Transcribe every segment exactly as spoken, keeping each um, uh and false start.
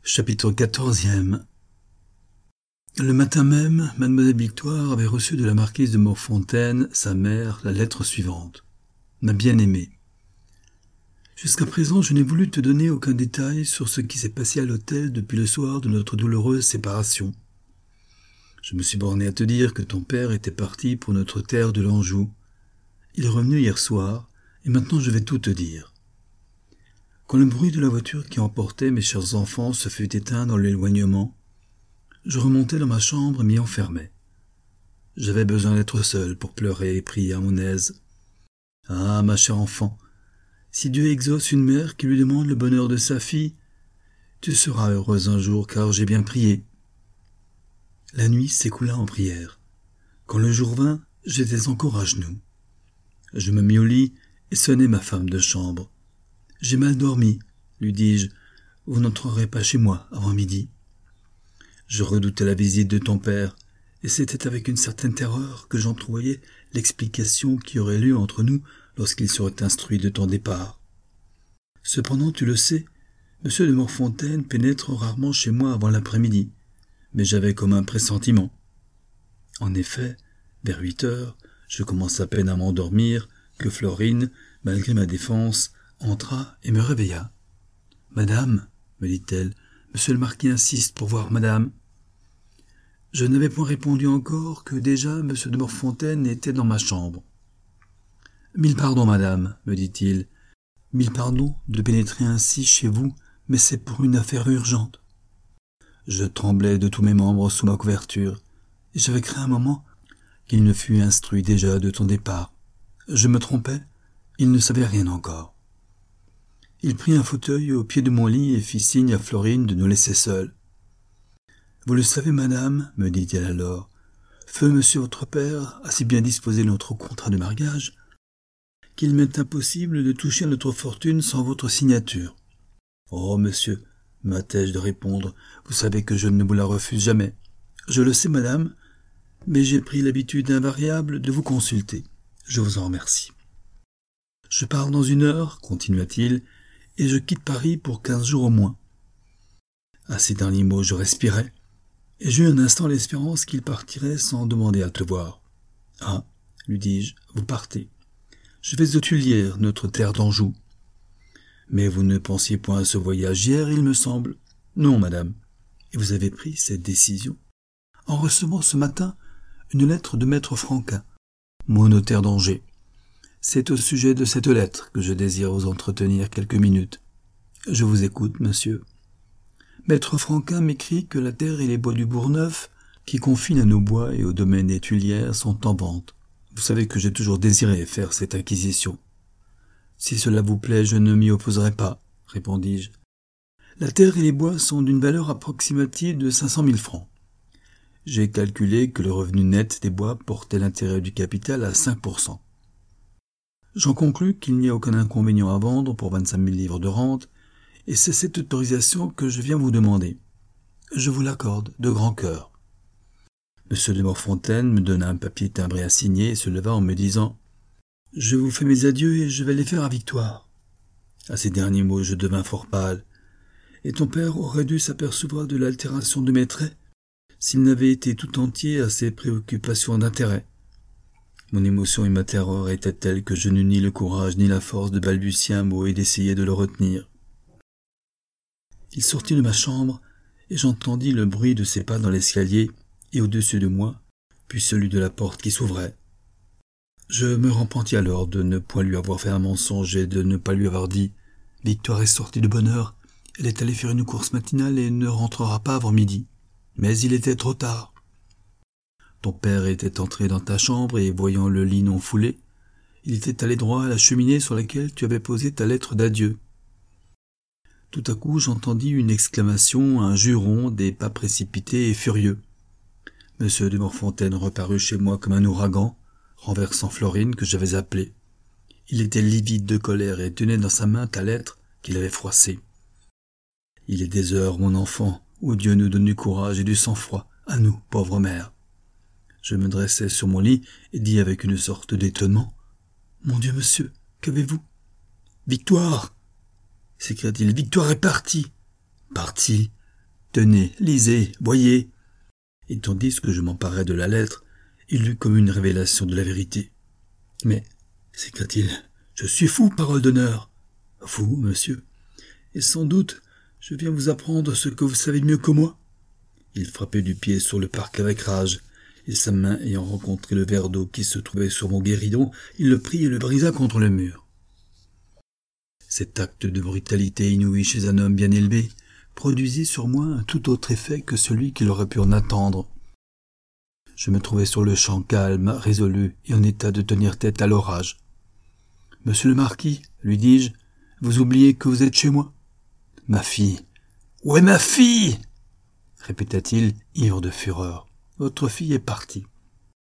Chapitre quatorzième. Le matin même, mademoiselle Victoire avait reçu de la marquise de Morfontaine, sa mère, la lettre suivante. Ma bien-aimée. Jusqu'à présent, je n'ai voulu te donner aucun détail sur ce qui s'est passé à l'hôtel depuis le soir de notre douloureuse séparation. Je me suis borné à te dire que ton père était parti pour notre terre de l'Anjou. Il est revenu hier soir, et maintenant je vais tout te dire. Quand le bruit de la voiture qui emportait mes chers enfants se fut éteint dans l'éloignement, je remontai dans ma chambre et m'y enfermai. J'avais besoin d'être seul pour pleurer et prier à mon aise. Ah, ma chère enfant, si Dieu exauce une mère qui lui demande le bonheur de sa fille, tu seras heureuse un jour, car j'ai bien prié. La nuit s'écoula en prière. Quand le jour vint, j'étais encore à genoux. Je me mis au lit et sonnai ma femme de chambre. « J'ai mal dormi, lui dis-je, vous n'entrerez pas chez moi avant midi. » Je redoutais la visite de ton père, et c'était avec une certaine terreur que j'entrevoyais l'explication qui aurait lieu entre nous lorsqu'il serait instruit de ton départ. Cependant, tu le sais, M. de Morfontaine pénètre rarement chez moi avant l'après-midi, mais j'avais comme un pressentiment. En effet, vers huit heures, je commençais à peine à m'endormir que Florine, malgré ma défense, entra et me réveilla. « Madame, me dit-elle, monsieur le marquis insiste pour voir madame. » Je n'avais point répondu encore que déjà monsieur de Morfontaine était dans ma chambre. « Mille pardons, madame, me dit-il. Mille pardons de pénétrer ainsi chez vous, mais c'est pour une affaire urgente. » Je tremblais de tous mes membres sous ma couverture, et j'avais craint un moment qu'il ne fût instruit déjà de ton départ. Je me trompais, il ne savait rien encore. Il prit un fauteuil au pied de mon lit et fit signe à Florine de nous laisser seuls. « Vous le savez, madame, me dit-elle alors, feu monsieur votre père a si bien disposé notre contrat de mariage qu'il m'est impossible de toucher à notre fortune sans votre signature. »« Oh, monsieur, m'hâtai-je de répondre, vous savez que je ne vous la refuse jamais. »« Je le sais, madame, mais j'ai pris l'habitude invariable de vous consulter. Je vous en remercie. »« Je pars dans une heure, continua-t-il, et je quitte Paris pour quinze jours au moins. » À ces derniers mots, je respirai, et j'eus un instant l'espérance qu'il partirait sans demander à te voir. « Ah, lui dis-je, vous partez. Je vais aux Tuilières, notre terre d'Anjou. »« Mais vous ne pensiez point à ce voyage hier, il me semble. »« Non, madame. »« Et vous avez pris cette décision en recevant ce matin une lettre de maître Franquin, mon notaire d'Angers. C'est au sujet de cette lettre que je désire vous entretenir quelques minutes. Je vous écoute, monsieur. Maître Franquin m'écrit que la terre et les bois du Bourgneuf, qui confinent à nos bois et au domaine des Tuilières, sont en vente. Vous savez que j'ai toujours désiré faire cette acquisition. Si cela vous plaît, je ne m'y opposerai pas, répondis-je. La terre et les bois sont d'une valeur approximative de cinq cent mille francs. J'ai calculé que le revenu net des bois portait l'intérêt du capital à cinq pour cent. J'en conclus qu'il n'y a aucun inconvénient à vendre pour vingt-cinq mille livres de rente, et c'est cette autorisation que je viens vous demander. Je vous l'accorde de grand cœur. Monsieur de Morfontaine me donna un papier timbré à signer et se leva en me disant « Je vous fais mes adieux et je vais les faire à Victoire. » À ces derniers mots, je devins fort pâle, et ton père aurait dû s'apercevoir de l'altération de mes traits s'il n'avait été tout entier à ses préoccupations d'intérêt. Mon émotion et ma terreur étaient telles que je n'eus ni le courage ni la force de balbutier un mot et d'essayer de le retenir. Il sortit de ma chambre, et j'entendis le bruit de ses pas dans l'escalier et au-dessus de moi, puis celui de la porte qui s'ouvrait. Je me repentis alors de ne point lui avoir fait un mensonge et de ne pas lui avoir dit « Victoire est sortie de bonne heure, elle est allée faire une course matinale et ne rentrera pas avant midi. » Mais il était trop tard. Ton père était entré dans ta chambre et, voyant le lit non foulé, il était allé droit à la cheminée sur laquelle tu avais posé ta lettre d'adieu. Tout à coup, j'entendis une exclamation, un juron, des pas précipités et furieux. Monsieur de Morfontaine reparut chez moi comme un ouragan, renversant Florine que j'avais appelée. Il était livide de colère et tenait dans sa main ta lettre qu'il avait froissée. « Il est des heures, mon enfant, où Dieu nous donne du courage et du sang-froid, à nous, pauvre mère. » Je me dressai sur mon lit et dis avec une sorte d'étonnement « Mon Dieu, monsieur, qu'avez-vous ?»« Victoire !» s'écria-t-il. « Victoire est partie !»« Partie ! Tenez, lisez, voyez. » Et tandis que je m'emparais de la lettre, il eut comme une révélation de la vérité. « Mais, s'écria-t-il, je suis fou, parole d'honneur. »« Vous, monsieur, et sans doute, je viens vous apprendre ce que vous savez mieux que moi. » Il frappait du pied sur le parquet avec rage, et sa main ayant rencontré le verre d'eau qui se trouvait sur mon guéridon, il le prit et le brisa contre le mur. Cet acte de brutalité inouïe chez un homme bien élevé produisit sur moi un tout autre effet que celui qu'il aurait pu en attendre. Je me trouvais sur le champ calme, résolu et en état de tenir tête à l'orage. « Monsieur le marquis, lui dis-je, vous oubliez que vous êtes chez moi ? » « Ma fille ! Où est ma fille ?» répéta-t-il, ivre de fureur. « Votre fille est partie. »« Comment ?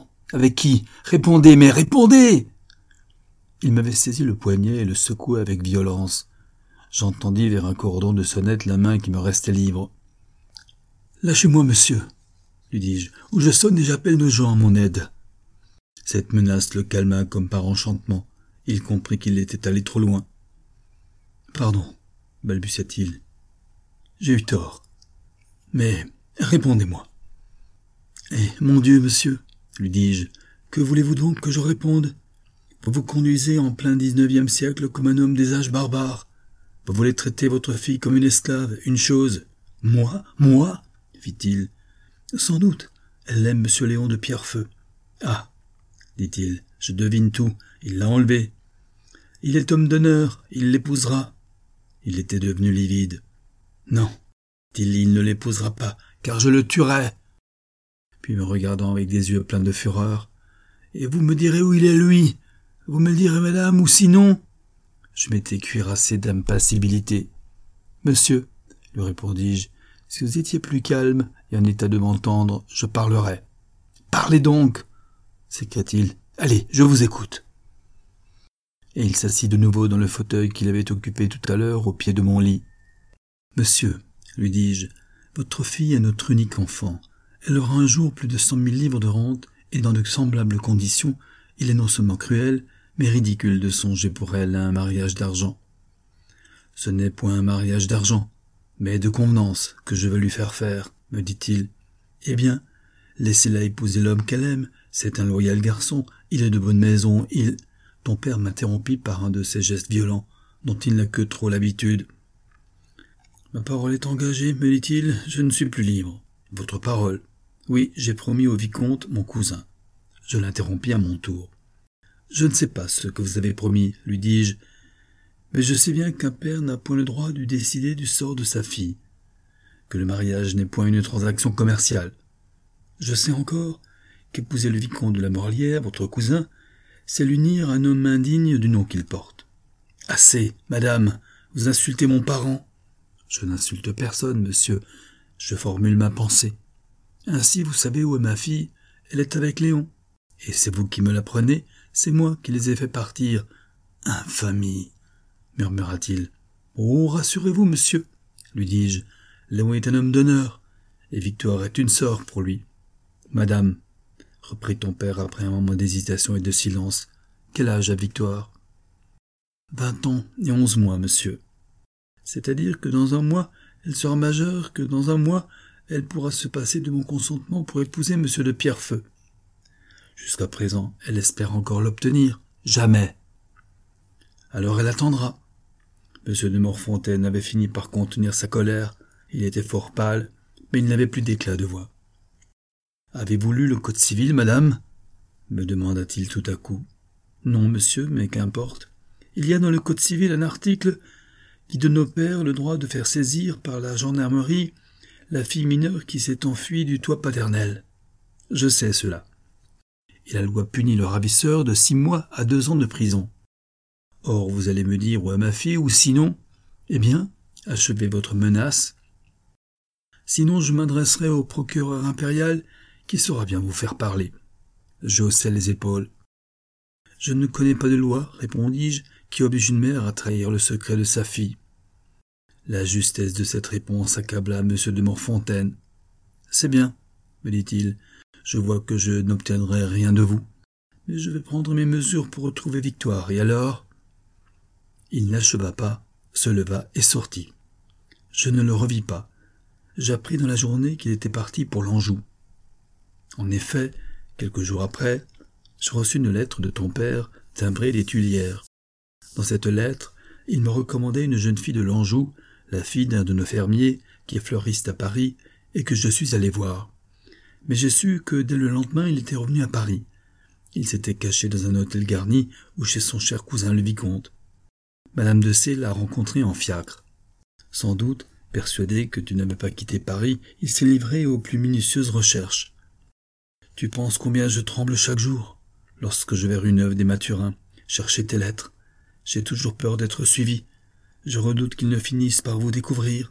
Avec qui ? Répondez, mais répondez !» Il m'avait saisi le poignet et le secouait avec violence. J'entendis vers un cordon de sonnette la main qui me restait libre. « Lâchez-moi, monsieur, lui dis-je, ou je sonne et j'appelle nos gens à mon aide. » Cette menace le calma comme par enchantement. Il comprit qu'il était allé trop loin. « Pardon, balbutia-t-il. J'ai eu tort. Mais répondez-moi. »« Eh, mon Dieu, monsieur, lui dis-je, que voulez-vous donc que je réponde ? Vous vous conduisez en plein dix-neuvième siècle comme un homme des âges barbares. Vous voulez traiter votre fille comme une esclave, une chose. Moi, moi, fit-il. Sans doute, elle aime monsieur Léon de Pierrefeu. Ah, dit-il, je devine tout, il l'a enlevé. Il est homme d'honneur, il l'épousera. Il était devenu livide. Non, dit-il, il ne l'épousera pas, car je le tuerai. Puis me regardant avec des yeux pleins de fureur. Et vous me direz où il est, lui. Vous me le direz, madame, ou sinon... Je m'étais cuirassé d'impassibilité. « Monsieur, lui répondis-je, si vous étiez plus calme et en état de m'entendre, je parlerais. »« Parlez donc !» s'écria-t-il. « Allez, je vous écoute. » Et il s'assit de nouveau dans le fauteuil qu'il avait occupé tout à l'heure au pied de mon lit. « Monsieur, lui dis-je, votre fille est notre unique enfant. Elle aura un jour plus de cent mille livres de rente, et dans de semblables conditions, il est non seulement cruel, mais ridicule de songer pour elle à un mariage d'argent. Ce n'est point un mariage d'argent, mais de convenance que je veux lui faire faire, me dit-il. Eh bien, laissez-la épouser l'homme qu'elle aime, c'est un loyal garçon, il est de bonne maison, il... Ton père m'interrompit par un de ces gestes violents, dont il n'a que trop l'habitude. Ma parole est engagée, me dit-il, je ne suis plus libre. Votre parole. Oui, j'ai promis au vicomte, mon cousin. Je l'interrompis à mon tour. Je ne sais pas ce que vous avez promis, lui dis-je, mais je sais bien qu'un père n'a point le droit de décider du sort de sa fille, que le mariage n'est point une transaction commerciale. Je sais encore qu'épouser le vicomte de la Morlière, votre cousin, c'est l'unir à un homme indigne du nom qu'il porte. Assez, madame, vous insultez mon parent. Je n'insulte personne, monsieur, je formule ma pensée. Ainsi, vous savez où est ma fille, elle est avec Léon. Et c'est vous qui me l'apprenez, c'est moi qui les ai fait partir. Infamie, murmura-t-il. Oh, rassurez-vous, monsieur, lui dis-je, Léon est un homme d'honneur, et Victoire est une sœur pour lui. Madame, reprit ton père après un moment d'hésitation et de silence, quel âge a Victoire? Vingt ans et onze mois, monsieur. C'est-à-dire que dans un mois, elle sera majeure, que dans un mois, elle pourra se passer de mon consentement pour épouser monsieur de Pierrefeu. Jusqu'à présent, elle espère encore l'obtenir. Jamais. Alors elle attendra. Monsieur de Morfontaine avait fini par contenir sa colère. Il était fort pâle, mais il n'avait plus d'éclat de voix. « Avez-vous lu le Code civil, madame ?» me demanda-t-il tout à coup. « Non, monsieur, mais qu'importe. Il y a dans le Code civil un article qui donne au père le droit de faire saisir par la gendarmerie la fille mineure qui s'est enfuie du toit paternel. Je sais cela. Et la loi punit le ravisseur de six mois à deux ans de prison. Or, vous allez me dire où est ma fille, ou sinon, eh bien, achevez votre menace. Sinon, je m'adresserai au procureur impérial qui saura bien vous faire parler. » Je haussai les épaules. « Je ne connais pas de loi, répondis-je, qui oblige une mère à trahir le secret de sa fille. » La justesse de cette réponse accabla M. de Morfontaine. « C'est bien, me dit-il, je vois que je n'obtiendrai rien de vous. Mais je vais prendre mes mesures pour retrouver Victoire, et alors... » Il n'acheva pas, se leva et sortit. Je ne le revis pas. j'appris dans la journée qu'il était parti pour l'Anjou. En effet, quelques jours après, je reçus une lettre de ton père, timbrée des Tuilières. Dans cette lettre, il me recommandait une jeune fille de l'Anjou, la fille d'un de nos fermiers, qui est fleuriste à Paris, et que je suis allé voir. Mais j'ai su que dès le lendemain, il était revenu à Paris. Il s'était caché dans un hôtel garni ou chez son cher cousin le vicomte. Madame de C. l'a rencontré en fiacre. Sans doute, persuadé que tu n'avais pas quitté Paris, il s'est livré aux plus minutieuses recherches. Tu penses combien je tremble chaque jour, lorsque je vais rue Neuve des Mathurins, chercher tes lettres. J'ai toujours peur d'être suivi. Je redoute qu'ils ne finissent par vous découvrir.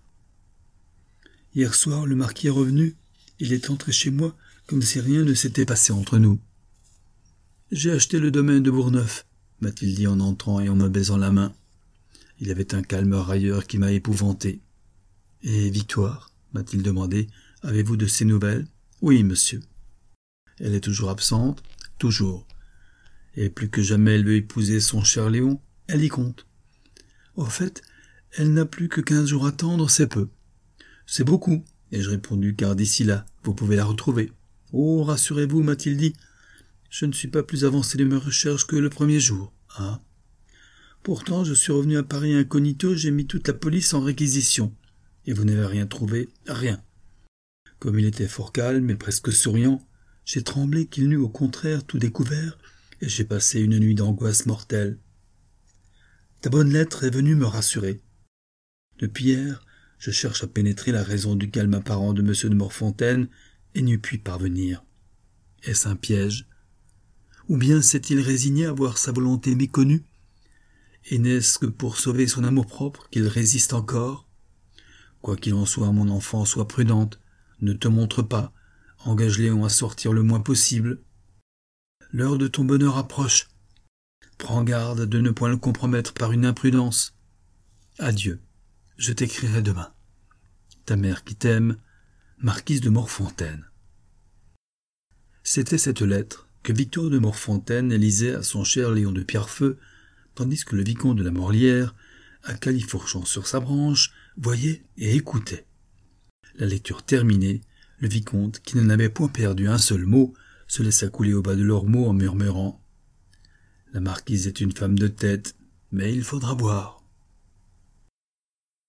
Hier soir, le marquis est revenu. Il est entré chez moi comme si rien ne s'était passé entre nous. J'ai acheté le domaine de Bourgneuf, m'a-t-il dit en entrant et en me baisant la main. Il avait un calme railleur qui m'a épouvanté. Et Victoire, m'a-t-il demandé, avez-vous de ses nouvelles? Oui, monsieur. Elle est toujours absente? Toujours. Et plus que jamais elle veut épouser son cher Léon, elle y compte. Au fait, elle n'a plus que quinze jours à attendre, c'est peu. C'est beaucoup, ai-je répondu, car d'ici là, vous pouvez la retrouver. Oh, rassurez-vous, m'a-t-il dit, je ne suis pas plus avancé de mes recherches que le premier jour. Hein? Pourtant, je suis revenu à Paris incognito, j'ai mis toute la police en réquisition. Et vous n'avez rien trouvé? Rien. Comme il était fort calme et presque souriant, j'ai tremblé qu'il n'eût au contraire tout découvert, et j'ai passé une nuit d'angoisse mortelle. Ta bonne lettre est venue me rassurer. Depuis hier, je cherche à pénétrer la raison du calme apparent de M. de Morfontaine et n'y puis parvenir. Est-ce un piège? Ou bien s'est-il résigné à voir sa volonté méconnue? Et n'est-ce que pour sauver son amour-propre qu'il résiste encore? Quoi qu'il en soit, mon enfant, sois prudente, ne te montre pas, engage Léon à sortir le moins possible. L'heure de ton bonheur approche. Prends garde de ne point le compromettre par une imprudence. Adieu, je t'écrirai demain. Ta mère qui t'aime, marquise de Morfontaine. C'était cette lettre que Victor de Morfontaine lisait à son cher Léon de Pierrefeu, tandis que le vicomte de la Morlière, à califourchon sur sa branche, voyait et écoutait. La lecture terminée, le vicomte, qui n'en avait point perdu un seul mot, se laissa couler au bas de leurs mots en murmurant « La marquise est une femme de tête, mais il faudra voir. »